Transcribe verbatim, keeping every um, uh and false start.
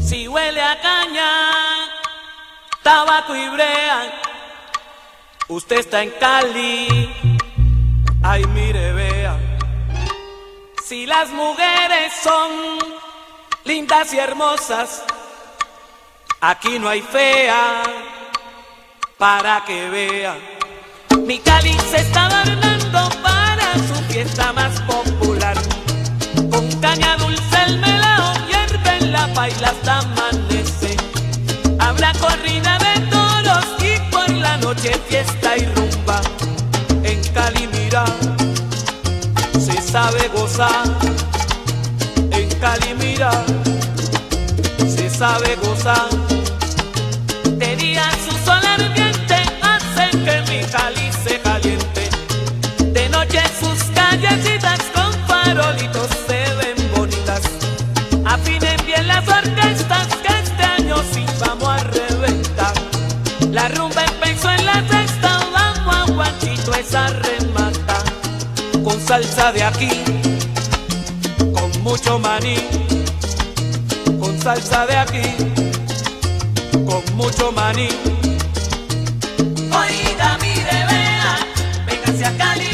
Si huele a caña, tabaco y brea, usted está en Cali, ay mire vea. Si las mujeres son lindas y hermosas, aquí no hay fea, para que vea. Mi Cali se está adornando para su fiesta más popular, con caña dulce el melao hierve en la paila hasta amanece. Habrá corrida de toros y por la noche fiesta y rumba. En Cali mira, se sabe gozar. En Cali mira, se sabe gozar. De día su sol ardiente hace que mi Cali se caliente. De noche sus callecitas con farolitos se ven bonitas. Afinen bien las orquestas que este año sí vamos a reventar. La rumba empezó en la sexta, vamos a Juanchito esa remata. Con salsa de aquí, con mucho maní. Con salsa de aquí, con mucho maní. Oiga, mire, vea, véngase a Cali.